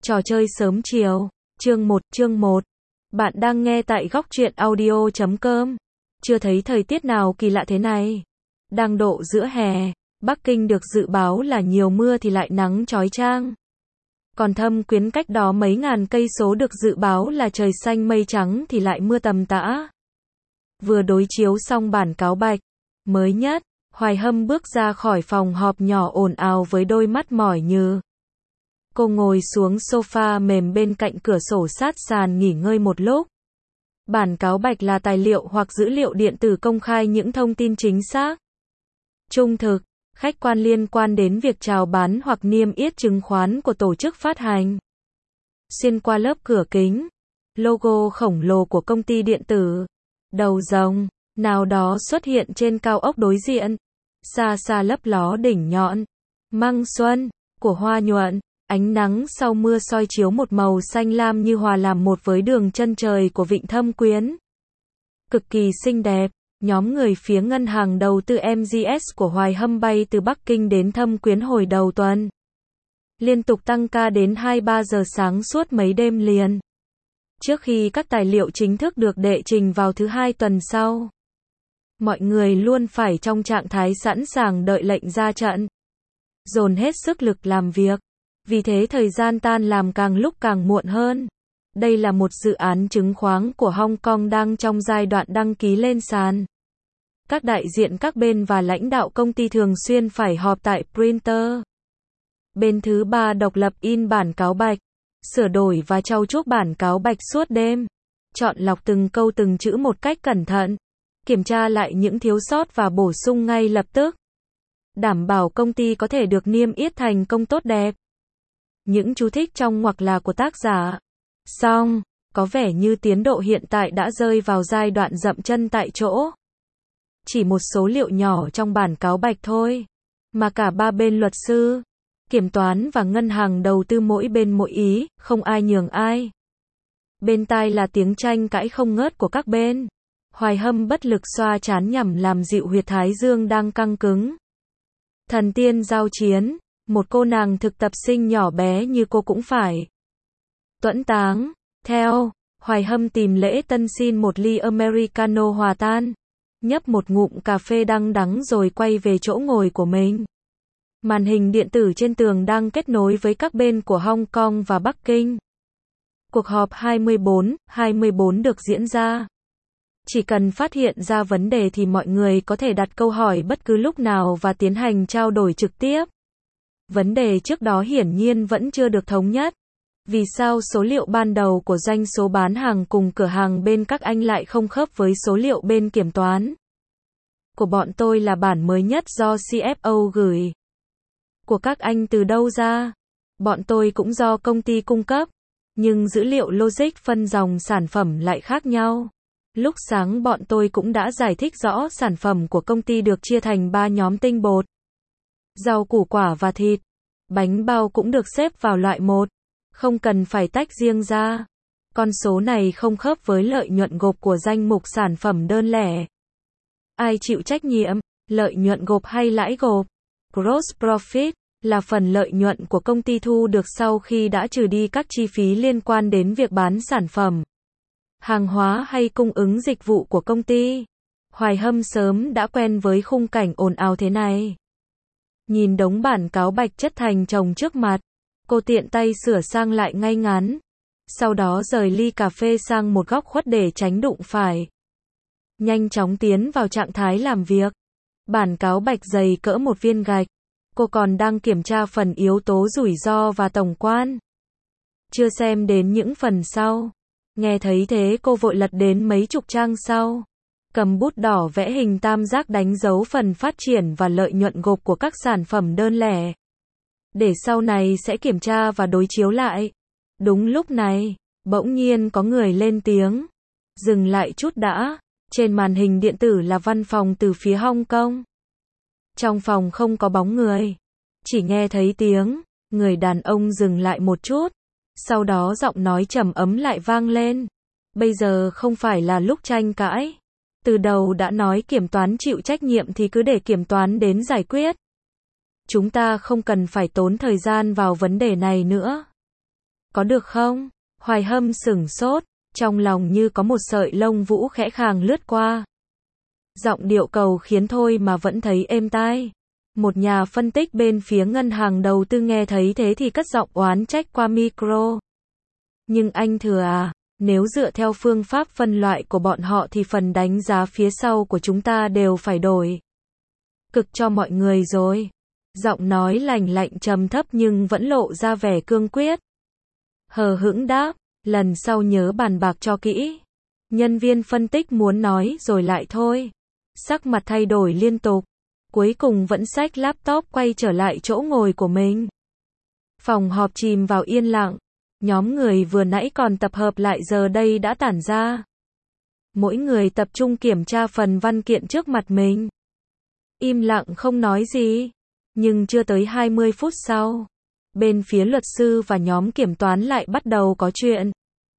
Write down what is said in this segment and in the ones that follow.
Trò chơi sớm chiều. Chương 1. Bạn đang nghe tại góc truyện audio.com. Chưa thấy thời tiết nào kỳ lạ thế này. Đang độ giữa hè, Bắc Kinh được dự báo là nhiều mưa thì lại nắng chói chang. Còn Thâm Quyến cách đó mấy ngàn cây số được dự báo là trời xanh mây trắng thì lại mưa tầm tã. Vừa đối chiếu xong bản cáo bạch mới nhất, Hoài Hâm bước ra khỏi phòng họp nhỏ ồn ào với đôi mắt mỏi nhừ. Cô ngồi xuống sofa mềm bên cạnh cửa sổ sát sàn nghỉ ngơi một lúc. Bản cáo bạch là tài liệu hoặc dữ liệu điện tử công khai những thông tin chính xác, trung thực, khách quan liên quan đến việc chào bán hoặc niêm yết chứng khoán của tổ chức phát hành. Xuyên qua lớp cửa kính, logo khổng lồ của công ty điện tử, đầu rồng nào đó xuất hiện trên cao ốc đối diện. Xa xa lấp ló đỉnh nhọn, măng xuân của hoa nhuận. Ánh nắng sau mưa soi chiếu một màu xanh lam như hòa làm một với đường chân trời của vịnh Thâm Quyến. Cực kỳ xinh đẹp, nhóm người phía ngân hàng đầu tư MGS của Hoài Hâm bay từ Bắc Kinh đến Thâm Quyến hồi đầu tuần. Liên tục tăng ca đến 2-3 giờ sáng suốt mấy đêm liền. Trước khi các tài liệu chính thức được đệ trình vào thứ Hai tuần sau. Mọi người luôn phải trong trạng thái sẵn sàng đợi lệnh ra trận. Dồn hết sức lực làm việc. Vì thế thời gian tan làm càng lúc càng muộn hơn. Đây là một dự án chứng khoán của Hong Kong đang trong giai đoạn đăng ký lên sàn. Các đại diện các bên và lãnh đạo công ty thường xuyên phải họp tại printer. Bên thứ ba độc lập in bản cáo bạch, sửa đổi và trau chuốt bản cáo bạch suốt đêm. Chọn lọc từng câu từng chữ một cách cẩn thận. Kiểm tra lại những thiếu sót và bổ sung ngay lập tức. Đảm bảo công ty có thể được niêm yết thành công tốt đẹp. Những chú thích trong ngoặc là của tác giả. Xong, có vẻ như tiến độ hiện tại đã rơi vào giai đoạn dậm chân tại chỗ. Chỉ một số liệu nhỏ trong bản cáo bạch thôi, mà cả ba bên luật sư, kiểm toán và ngân hàng đầu tư mỗi bên mỗi ý, không ai nhường ai. Bên tai là tiếng tranh cãi không ngớt của các bên. Hoài Hâm bất lực xoa trán nhằm làm dịu huyệt thái dương đang căng cứng. Thần tiên giao chiến. Một cô nàng thực tập sinh nhỏ bé như cô cũng phải tuẫn táng. Theo, Hoài Hâm tìm lễ tân xin một ly Americano hòa tan. Nhấp một ngụm cà phê đắng rồi quay về chỗ ngồi của mình. Màn hình điện tử trên tường đang kết nối với các bên của Hong Kong và Bắc Kinh. Cuộc họp 24 được diễn ra. Chỉ cần phát hiện ra vấn đề thì mọi người có thể đặt câu hỏi bất cứ lúc nào và tiến hành trao đổi trực tiếp. Vấn đề trước đó hiển nhiên vẫn chưa được thống nhất. Vì sao số liệu ban đầu của doanh số bán hàng cùng cửa hàng bên các anh lại không khớp với số liệu bên kiểm toán? Của bọn tôi là bản mới nhất do CFO gửi. Của các anh từ đâu ra? Bọn tôi cũng do công ty cung cấp. Nhưng dữ liệu logic phân dòng sản phẩm lại khác nhau. Lúc sáng bọn tôi cũng đã giải thích rõ sản phẩm của công ty được chia thành 3 nhóm tinh bột. Rau củ quả và thịt. Bánh bao cũng được xếp vào loại 1. Không cần phải tách riêng ra. Con số này không khớp với lợi nhuận gộp của danh mục sản phẩm đơn lẻ. Ai chịu trách nhiệm? Lợi nhuận gộp hay lãi gộp? Gross profit là phần lợi nhuận của công ty thu được sau khi đã trừ đi các chi phí liên quan đến việc bán sản phẩm, hàng hóa hay cung ứng dịch vụ của công ty. Hoài Hâm sớm đã quen với khung cảnh ồn ào thế này. Nhìn đống bản cáo bạch chất thành chồng trước mặt, cô tiện tay sửa sang lại ngay ngắn. Sau đó rời ly cà phê sang một góc khuất để tránh đụng phải. Nhanh chóng tiến vào trạng thái làm việc. Bản cáo bạch dày cỡ một viên gạch. Cô còn đang kiểm tra phần yếu tố rủi ro và tổng quan. Chưa xem đến những phần sau. Nghe thấy thế cô vội lật đến mấy chục trang sau. Cầm bút đỏ vẽ hình tam giác đánh dấu phần phát triển và lợi nhuận gộp của các sản phẩm đơn lẻ. Để sau này sẽ kiểm tra và đối chiếu lại. Đúng lúc này, bỗng nhiên có người lên tiếng. Dừng lại chút đã. Trên màn hình điện tử là văn phòng từ phía Hong Kong. Trong phòng không có bóng người. Chỉ nghe thấy tiếng, người đàn ông dừng lại một chút. Sau đó giọng nói trầm ấm lại vang lên. Bây giờ không phải là lúc tranh cãi. Từ đầu đã nói kiểm toán chịu trách nhiệm thì cứ để kiểm toán đến giải quyết. Chúng ta không cần phải tốn thời gian vào vấn đề này nữa. có được không? Hoài Hâm sửng sốt, trong lòng như có một sợi lông vũ khẽ khàng lướt qua. Giọng điệu cầu khiến thôi mà vẫn thấy êm tai. Một nhà phân tích bên phía ngân hàng đầu tư nghe thấy thế thì cất giọng oán trách qua micro. Nhưng anh Thừa à, nếu dựa theo phương pháp phân loại của bọn họ thì phần đánh giá phía sau của chúng ta đều phải đổi cực cho mọi người rồi. Giọng nói lành lạnh trầm thấp nhưng vẫn lộ ra vẻ cương quyết. Hờ hững đáp, lần sau nhớ bàn bạc cho kỹ. Nhân viên phân tích muốn nói rồi lại thôi. Sắc mặt thay đổi liên tục. Cuối cùng vẫn xách laptop quay trở lại chỗ ngồi của mình. Phòng họp chìm vào yên lặng. Nhóm người vừa nãy còn tập hợp lại giờ đây đã tản ra. Mỗi người tập trung kiểm tra phần văn kiện trước mặt mình. Im lặng không nói gì. Nhưng chưa tới 20 phút sau, bên phía luật sư và nhóm kiểm toán lại bắt đầu có chuyện.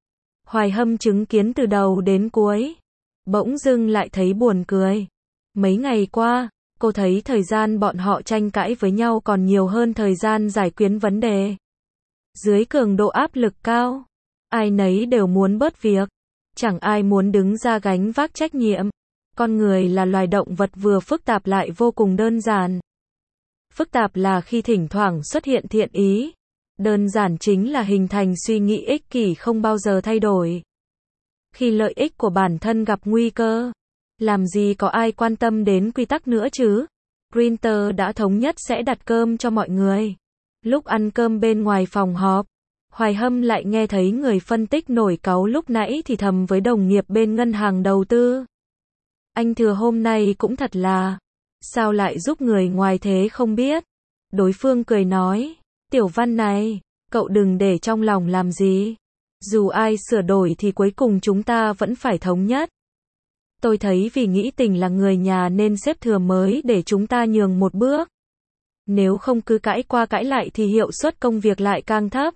Hoài Hâm chứng kiến từ đầu đến cuối. Bỗng dưng lại thấy buồn cười. Mấy ngày qua, cô thấy thời gian bọn họ tranh cãi với nhau còn nhiều hơn thời gian giải quyết vấn đề. Dưới cường độ áp lực cao, ai nấy đều muốn bớt việc. Chẳng ai muốn đứng ra gánh vác trách nhiệm. Con người là loài động vật vừa phức tạp lại vô cùng đơn giản. Phức tạp là khi thỉnh thoảng xuất hiện thiện ý. Đơn giản chính là hình thành suy nghĩ ích kỷ không bao giờ thay đổi. Khi lợi ích của bản thân gặp nguy cơ, làm gì có ai quan tâm đến quy tắc nữa chứ? Printer đã thống nhất sẽ đặt cơm cho mọi người. Lúc ăn cơm bên ngoài phòng họp, Hoài Hâm lại nghe thấy người phân tích nổi cáu lúc nãy thì thầm với đồng nghiệp bên ngân hàng đầu tư. Anh Thừa hôm nay cũng thật là, sao lại giúp người ngoài thế không biết? Đối phương cười nói, Tiểu Văn này, cậu đừng để trong lòng làm gì. Dù ai sửa đổi thì cuối cùng chúng ta vẫn phải thống nhất. Tôi thấy vì nghĩ Tình là người nhà nên sếp Thừa mới để chúng ta nhường một bước. Nếu không cứ cãi qua cãi lại thì hiệu suất công việc lại càng thấp.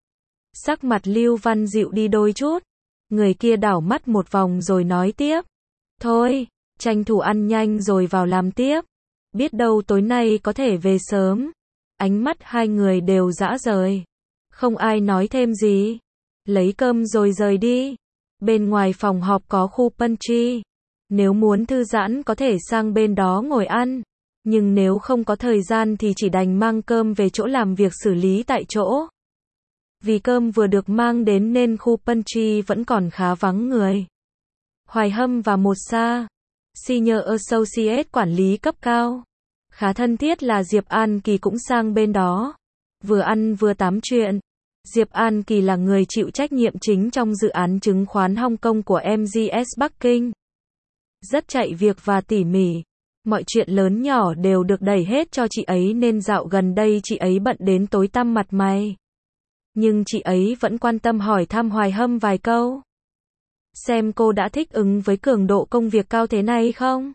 Sắc mặt Lưu Văn dịu đi đôi chút. Người kia đảo mắt một vòng rồi nói tiếp. Thôi, tranh thủ ăn nhanh rồi vào làm tiếp. Biết đâu tối nay có thể về sớm. Ánh mắt hai người đều dã rời. Không ai nói thêm gì. Lấy cơm rồi rời đi. Bên ngoài phòng họp có khu pantry. Nếu muốn thư giãn có thể sang bên đó ngồi ăn. Nhưng nếu không có thời gian thì chỉ đành mang cơm về chỗ làm việc xử lý tại chỗ. Vì cơm vừa được mang đến nên khu pantry vẫn còn khá vắng người. Hoài Hâm và một Senior Associate quản lý cấp cao. Khá thân thiết là Diệp An Kỳ cũng sang bên đó. Vừa ăn vừa tám chuyện. Diệp An Kỳ là người chịu trách nhiệm chính trong dự án chứng khoán Hong Kong của MGS Bắc Kinh. Rất chạy việc và tỉ mỉ. Mọi chuyện lớn nhỏ đều được đẩy hết cho chị ấy nên dạo gần đây chị ấy bận đến tối tăm mặt mày. Nhưng chị ấy vẫn quan tâm hỏi thăm Hoài Hâm vài câu. Xem cô đã thích ứng với cường độ công việc cao thế này không?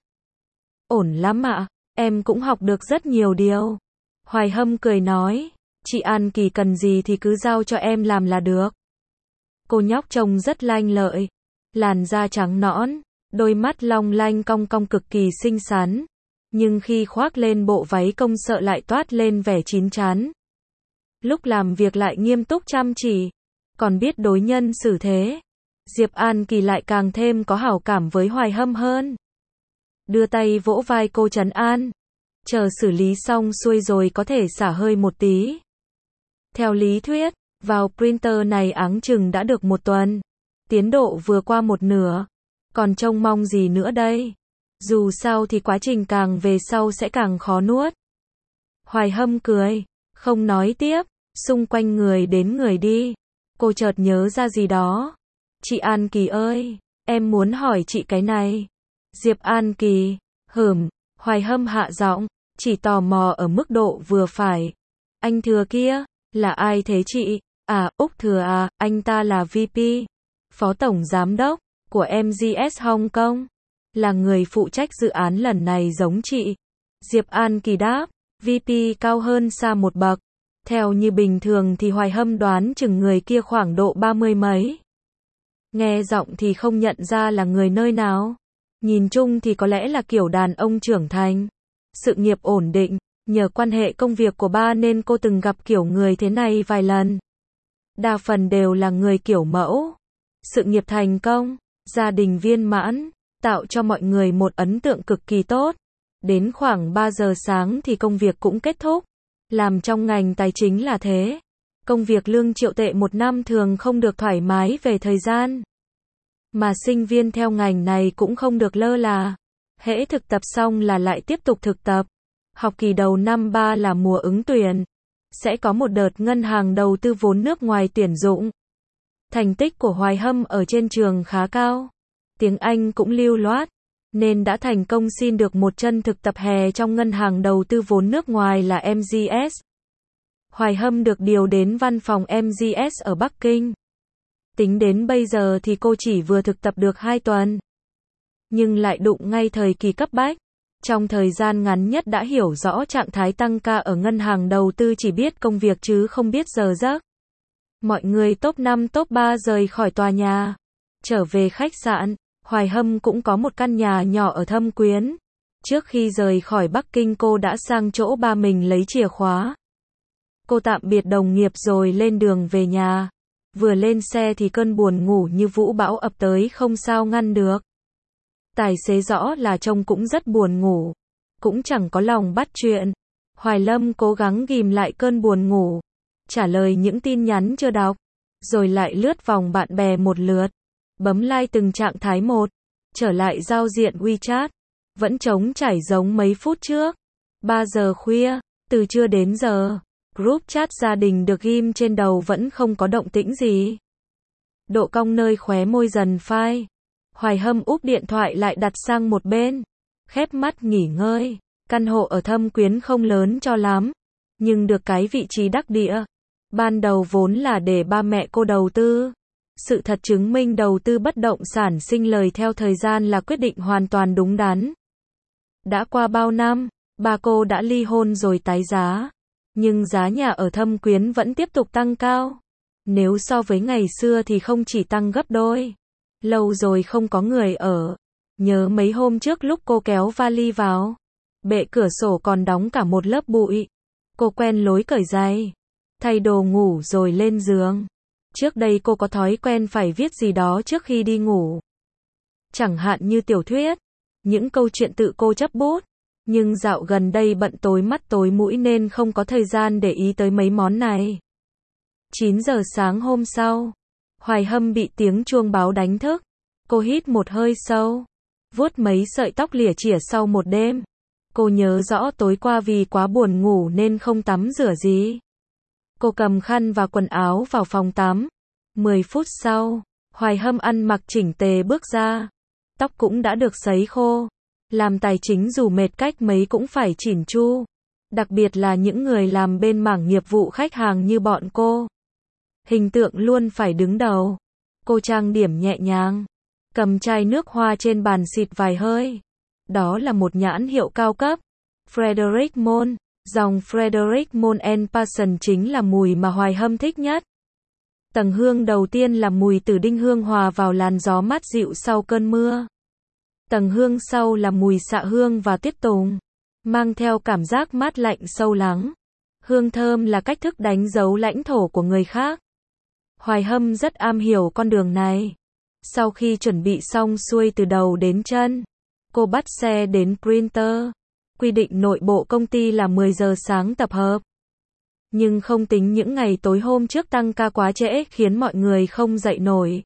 Ổn lắm ạ, em cũng học được rất nhiều điều. Hoài Hâm cười nói, chị An Kỳ cần gì thì cứ giao cho em làm là được. Cô nhóc trông rất lanh lợi, làn da trắng nõn, đôi mắt long lanh cong cong cực kỳ xinh xắn. Nhưng khi khoác lên bộ váy công sở lại toát lên vẻ chín chắn. Lúc làm việc lại nghiêm túc chăm chỉ, còn biết đối nhân xử thế. Diệp An Kỳ lại càng thêm có hảo cảm với Hoài Hâm hơn. Đưa tay vỗ vai cô trấn an. Chờ xử lý xong xuôi rồi có thể xả hơi một tí. Theo lý thuyết, vào printer này áng chừng đã được một tuần. Tiến độ vừa qua một nửa. Còn trông mong gì nữa đây? Dù sao thì quá trình càng về sau sẽ càng khó nuốt. Hoài Hâm cười, không nói tiếp, xung quanh người đến người đi. Cô chợt nhớ ra gì đó. Chị An Kỳ ơi, em muốn hỏi chị cái này. Diệp An Kỳ, Hoài Hâm hạ giọng, chỉ tò mò ở mức độ vừa phải. Anh Thừa kia, là ai thế chị? À, Úc Thừa à, anh ta là VP, Phó Tổng Giám đốc, của MGS Hong Kong. Là người phụ trách dự án lần này giống chị. Diệp An Kỳ đáp, VP cao hơn xa một bậc. Theo như bình thường thì Hoài Hâm đoán chừng người kia khoảng độ 30 mấy. Nghe giọng thì không nhận ra là người nơi nào. Nhìn chung thì có lẽ là kiểu đàn ông trưởng thành. Sự nghiệp ổn định, nhờ quan hệ công việc của ba nên cô từng gặp kiểu người thế này vài lần. đa phần đều là người kiểu mẫu. Sự nghiệp thành công, gia đình viên mãn, tạo cho mọi người một ấn tượng cực kỳ tốt. Đến khoảng 3 giờ sáng thì công việc cũng kết thúc. Làm trong ngành tài chính là thế. Công việc lương triệu tệ một năm thường không được thoải mái về thời gian. Mà sinh viên theo ngành này cũng không được lơ là. Hễ thực tập xong là lại tiếp tục thực tập. Học kỳ đầu năm 3 là mùa ứng tuyển. Sẽ có một đợt ngân hàng đầu tư vốn nước ngoài tuyển dụng. Thành tích của Hoài Hâm ở trên trường khá cao. Tiếng Anh cũng lưu loát. Nên đã thành công xin được một chân thực tập hè trong ngân hàng đầu tư vốn nước ngoài là MGS. Hoài Hâm được điều đến văn phòng MGS ở Bắc Kinh. Tính đến bây giờ thì cô chỉ vừa thực tập được 2 tuần. Nhưng lại đụng ngay thời kỳ cấp bách. Trong thời gian ngắn nhất đã hiểu rõ trạng thái tăng ca ở ngân hàng đầu tư, chỉ biết công việc chứ không biết giờ giấc. Mọi người top 5 top 3 rời khỏi tòa nhà. Trở về khách sạn, Hoài Hâm cũng có một căn nhà nhỏ ở Thâm Quyến. Trước khi rời khỏi Bắc Kinh cô đã sang chỗ ba mình lấy chìa khóa. Cô tạm biệt đồng nghiệp rồi lên đường về nhà. Vừa lên xe thì cơn buồn ngủ như vũ bão ập tới không sao ngăn được. Tài xế rõ là trông cũng rất buồn ngủ. Cũng chẳng có lòng bắt chuyện. Hoài Lâm cố gắng ghìm lại cơn buồn ngủ. Trả lời những tin nhắn chưa đọc. Rồi lại lướt vòng bạn bè một lượt. Bấm like từng trạng thái một. Trở lại giao diện WeChat. Vẫn trống trải giống mấy phút trước. 3 giờ khuya, từ trưa đến giờ. Group chat gia đình được ghim trên đầu vẫn không có động tĩnh gì. Độ cong nơi khóe môi dần phai. Hoài Hâm úp điện thoại lại đặt sang một bên. Khép mắt nghỉ ngơi. Căn hộ ở Thâm Quyến không lớn cho lắm. Nhưng được cái vị trí đắc địa. Ban đầu vốn là để ba mẹ cô đầu tư. Sự thật chứng minh đầu tư bất động sản sinh lời theo thời gian là quyết định hoàn toàn đúng đắn. Đã qua bao năm, ba cô đã ly hôn rồi tái giá. Nhưng giá nhà ở Thâm Quyến vẫn tiếp tục tăng cao. Nếu so với ngày xưa thì không chỉ tăng gấp đôi. Lâu rồi không có người ở. Nhớ mấy hôm trước lúc cô kéo vali vào. Bệ cửa sổ còn đóng cả một lớp bụi. Cô quen lối cởi giày. Thay đồ ngủ rồi lên giường. Trước đây cô có thói quen phải viết gì đó trước khi đi ngủ. Chẳng hạn như tiểu thuyết. Những câu chuyện tự cô chấp bút. Nhưng dạo gần đây bận tối mắt tối mũi nên không có thời gian để ý tới mấy món này. 9 giờ sáng hôm sau, Hoài Hâm bị tiếng chuông báo đánh thức. Cô hít một hơi sâu, vuốt mấy sợi tóc lỉa chỉa sau một đêm. Cô nhớ rõ tối qua vì quá buồn ngủ nên không tắm rửa gì. Cô cầm khăn và quần áo vào phòng tắm. 10 phút sau, Hoài Hâm ăn mặc chỉnh tề bước ra. Tóc cũng đã được sấy khô. Làm tài chính dù mệt cách mấy cũng phải chỉn chu. Đặc biệt là những người làm bên mảng nghiệp vụ khách hàng như bọn cô. Hình tượng luôn phải đứng đầu. Cô trang điểm nhẹ nhàng. Cầm chai nước hoa trên bàn xịt vài hơi. Đó là một nhãn hiệu cao cấp. Frederic Moll. Dòng Frederic Moll & Passion chính là mùi mà Hoài Hâm thích nhất. Tầng hương đầu tiên là mùi tử đinh hương hòa vào làn gió mát dịu sau cơn mưa. Tầng hương sau là mùi xạ hương và tuyết tùng, mang theo cảm giác mát lạnh sâu lắng. Hương thơm là cách thức đánh dấu lãnh thổ của người khác. Hoài Hâm rất am hiểu con đường này. Sau khi chuẩn bị xong xuôi từ đầu đến chân, cô bắt xe đến printer. Quy định nội bộ công ty là 10 giờ sáng tập hợp. Nhưng không tính những ngày tối hôm trước tăng ca quá trễ khiến mọi người không dậy nổi.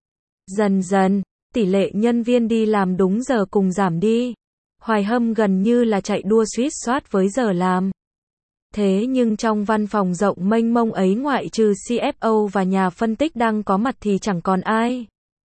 Dần dần, tỷ lệ nhân viên đi làm đúng giờ cùng giảm đi. Hoài Hâm gần như là chạy đua suýt soát với giờ làm. Thế nhưng trong văn phòng rộng mênh mông ấy ngoại trừ CFO và nhà phân tích đang có mặt thì chẳng còn ai.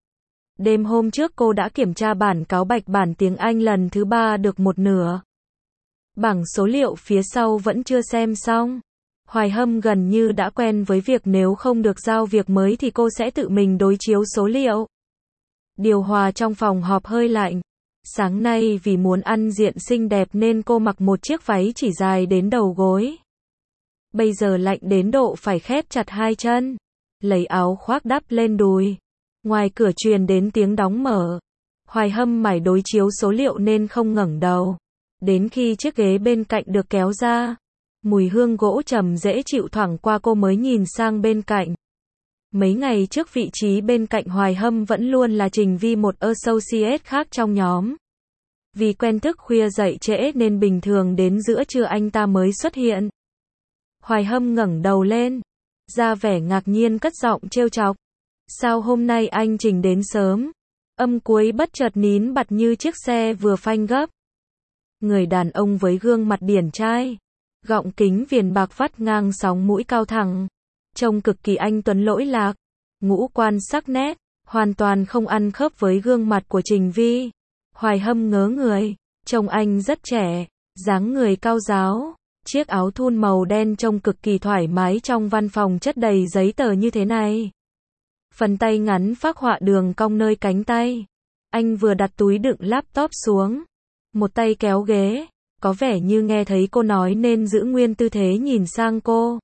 Đêm hôm trước cô đã kiểm tra bản cáo bạch bản tiếng Anh lần thứ 3 được một nửa. Bảng số liệu phía sau vẫn chưa xem xong. Hoài Hâm gần như đã quen với việc nếu không được giao việc mới thì cô sẽ tự mình đối chiếu số liệu. Điều hòa trong phòng họp hơi lạnh. Sáng nay vì muốn ăn diện xinh đẹp nên cô mặc một chiếc váy chỉ dài đến đầu gối. Bây giờ lạnh đến độ phải khép chặt hai chân. Lấy áo khoác đắp lên đùi. Ngoài cửa truyền đến tiếng đóng mở. Hoài Hâm mải đối chiếu số liệu nên không ngẩng đầu. Đến khi chiếc ghế bên cạnh được kéo ra, mùi hương gỗ trầm dễ chịu thoảng qua cô mới nhìn sang bên cạnh. Mấy ngày trước vị trí bên cạnh Hoài Hâm vẫn luôn là Trình Vi, một associate khác trong nhóm. Vì quen thức khuya dậy trễ nên bình thường đến giữa trưa anh ta mới xuất hiện. Hoài Hâm ngẩng đầu lên, ra vẻ ngạc nhiên cất giọng trêu chọc. Sao hôm nay anh Trình đến sớm? Âm cuối bất chợt nín bặt như chiếc xe vừa phanh gấp. Người đàn ông với gương mặt điển trai, gọng kính viền bạc vắt ngang sóng mũi cao thẳng, trông cực kỳ anh tuấn lỗi lạc, ngũ quan sắc nét, hoàn toàn không ăn khớp với gương mặt của Trình Vi. Hoài Hâm ngớ người, trông anh rất trẻ, dáng người cao ráo, chiếc áo thun màu đen trông cực kỳ thoải mái trong văn phòng chất đầy giấy tờ như thế này. Phần tay ngắn phác họa đường cong nơi cánh tay. Anh vừa đặt túi đựng laptop xuống, một tay kéo ghế, có vẻ như nghe thấy cô nói nên giữ nguyên tư thế nhìn sang cô.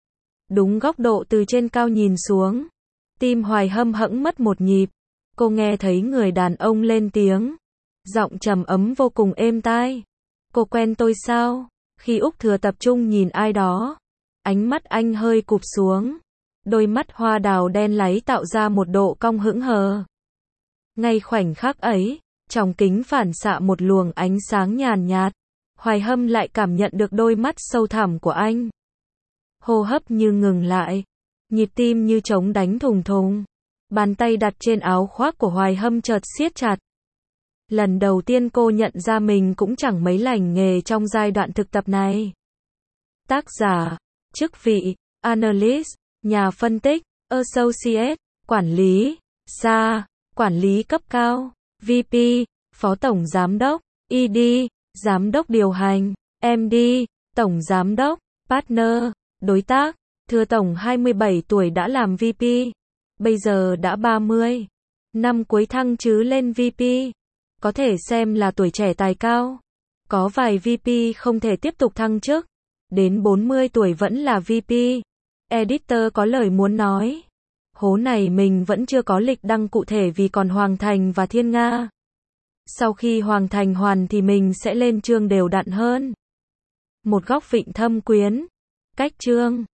Đúng góc độ từ trên cao nhìn xuống, tim Hoài Hâm hẫng mất một nhịp. Cô nghe thấy người đàn ông lên tiếng, giọng trầm ấm vô cùng êm tai. Cô quen tôi sao? Khi Úc Thừa tập trung nhìn ai đó, ánh mắt anh hơi cụp xuống, đôi mắt hoa đào đen láy tạo ra một độ cong hững hờ. Ngay khoảnh khắc ấy, trong kính phản xạ một luồng ánh sáng nhàn nhạt, Hoài Hâm lại cảm nhận được đôi mắt sâu thẳm của anh. Hô hấp như ngừng lại, nhịp tim như trống đánh thùng thùng. Bàn tay đặt trên áo khoác của Hoài Hâm chợt siết chặt. Lần đầu tiên cô nhận ra mình cũng chẳng mấy lành nghề trong giai đoạn thực tập này. Tác giả, chức vị, analyst, nhà phân tích, associate, quản lý, SA, quản lý cấp cao, VP, phó tổng giám đốc, ED, giám đốc điều hành, MD, tổng giám đốc, partner, đối tác. Thưa tổng 27 tuổi đã làm VP, bây giờ đã 30. Năm cuối thăng chứ lên VP. Có thể xem là tuổi trẻ tài cao. Có vài VP không thể tiếp tục thăng chức, đến 40 tuổi vẫn là VP. Editor có lời muốn nói. Hố này mình vẫn chưa có lịch đăng cụ thể vì còn Hoàng Thành và Thiên Nga. Sau khi Hoàng Thành hoàn thì mình sẽ lên chương đều đặn hơn. Một góc Vịnh Thâm Quyến. Cách chương